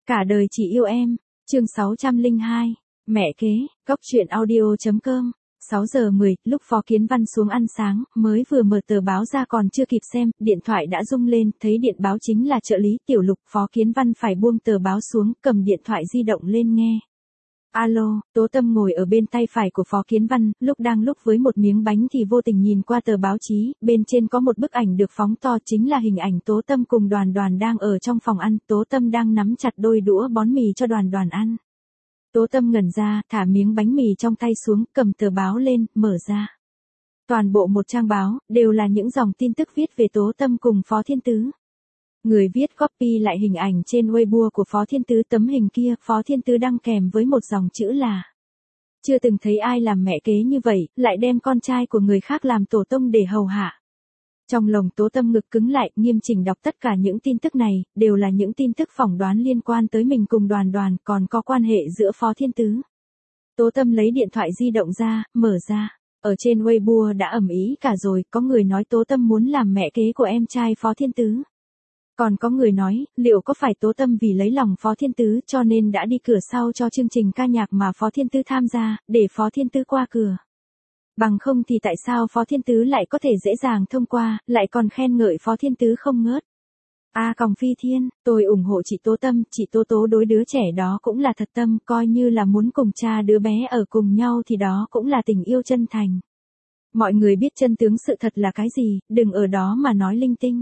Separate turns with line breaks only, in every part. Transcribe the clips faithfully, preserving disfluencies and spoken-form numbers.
Cả đời chỉ yêu em, chương sáu trăm lẻ hai, mẹ kế, góc truyện audio.com. sáu giờ mười, lúc Phó Kiến Văn xuống ăn sáng, mới vừa mở tờ báo ra còn chưa kịp xem, điện thoại đã rung lên, thấy điện báo chính là trợ lý Tiểu Lục. Phó Kiến Văn phải buông tờ báo xuống, cầm điện thoại di động lên nghe. Alo, Tố Tâm ngồi ở bên tay phải của Phó Kiến Văn, lúc đang lúc với một miếng bánh thì vô tình nhìn qua tờ báo chí, bên trên có một bức ảnh được phóng to, chính là hình ảnh Tố Tâm cùng Đoàn Đoàn đang ở trong phòng ăn. Tố Tâm đang nắm chặt đôi đũa bón mì cho Đoàn Đoàn ăn. Tố Tâm ngẩn ra, thả miếng bánh mì trong tay xuống, cầm tờ báo lên, mở ra. Toàn bộ một trang báo, đều là những dòng tin tức viết về Tố Tâm cùng Phó Thiên Tứ. Người viết copy lại hình ảnh trên Weibo của Phó Thiên Tứ, tấm hình kia, Phó Thiên Tứ đăng kèm với một dòng chữ là: chưa từng thấy ai làm mẹ kế như vậy, lại đem con trai của người khác làm tổ tông để hầu hạ. Trong lòng Tố Tâm ngực cứng lại, nghiêm chỉnh đọc tất cả những tin tức này, đều là những tin tức phỏng đoán liên quan tới mình cùng Đoàn Đoàn, còn có quan hệ giữa Phó Thiên Tứ. Tố Tâm lấy điện thoại di động ra, mở ra. Ở trên Weibo đã ầm ĩ cả rồi, có người nói Tố Tâm muốn làm mẹ kế của em trai Phó Thiên Tứ. Còn có người nói, liệu có phải Tố Tâm vì lấy lòng Phó Thiên Tứ cho nên đã đi cửa sau cho chương trình ca nhạc mà Phó Thiên Tứ tham gia, để Phó Thiên Tứ qua cửa. Bằng không thì tại sao Phó Thiên Tứ lại có thể dễ dàng thông qua, lại còn khen ngợi Phó Thiên Tứ không ngớt. A còng phi thiên, tôi ủng hộ chị Tố Tâm, chị Tố Tố đối đứa trẻ đó cũng là thật tâm, coi như là muốn cùng cha đứa bé ở cùng nhau thì đó cũng là tình yêu chân thành. Mọi người biết chân tướng sự thật là cái gì, đừng ở đó mà nói linh tinh.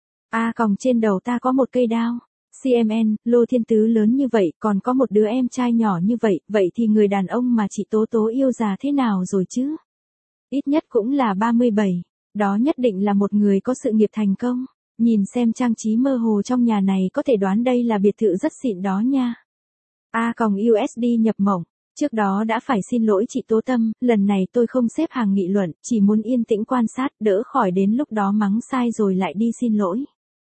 A còng trên đầu ta có một cây đao. xê em en, Lô Thiên Tứ lớn như vậy, còn có một đứa em trai nhỏ như vậy, vậy thì người đàn ông mà chị Tố Tố yêu già thế nào rồi chứ? Ít nhất cũng là ba mươi bảy, đó nhất định là một người có sự nghiệp thành công. Nhìn xem trang trí mơ hồ trong nhà này có thể đoán đây là biệt thự rất xịn đó nha. A còng u ét đê nhập mộng, trước đó đã phải xin lỗi chị Tố Tâm, lần này tôi không xếp hàng nghị luận, chỉ muốn yên tĩnh quan sát, đỡ khỏi đến lúc đó mắng sai rồi lại đi xin lỗi.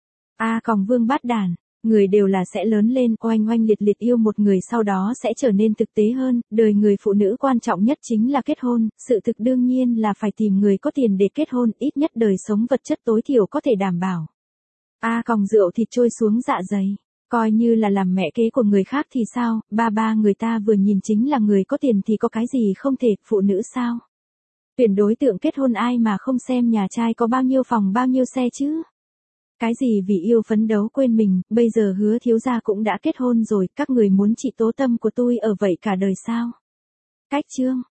A còng vương bát đàn, người đều là sẽ lớn lên, oanh oanh liệt liệt yêu một người sau đó sẽ trở nên thực tế hơn, đời người phụ nữ quan trọng nhất chính là kết hôn, sự thực đương nhiên là phải tìm người có tiền để kết hôn, ít nhất đời sống vật chất tối thiểu có thể đảm bảo. A còng rượu thịt trôi xuống dạ dày, coi như là làm mẹ kế của người khác thì sao, ba ba người ta vừa nhìn chính là người có tiền thì có cái gì không thể, phụ nữ sao? Tuyển đối tượng kết hôn ai mà không xem nhà trai có bao nhiêu phòng bao nhiêu xe chứ? Cái gì vì yêu phấn đấu quên mình, bây giờ Hứa thiếu gia cũng đã kết hôn rồi, các người muốn chị Tố Tâm của tôi ở vậy cả đời sao? Cách chương,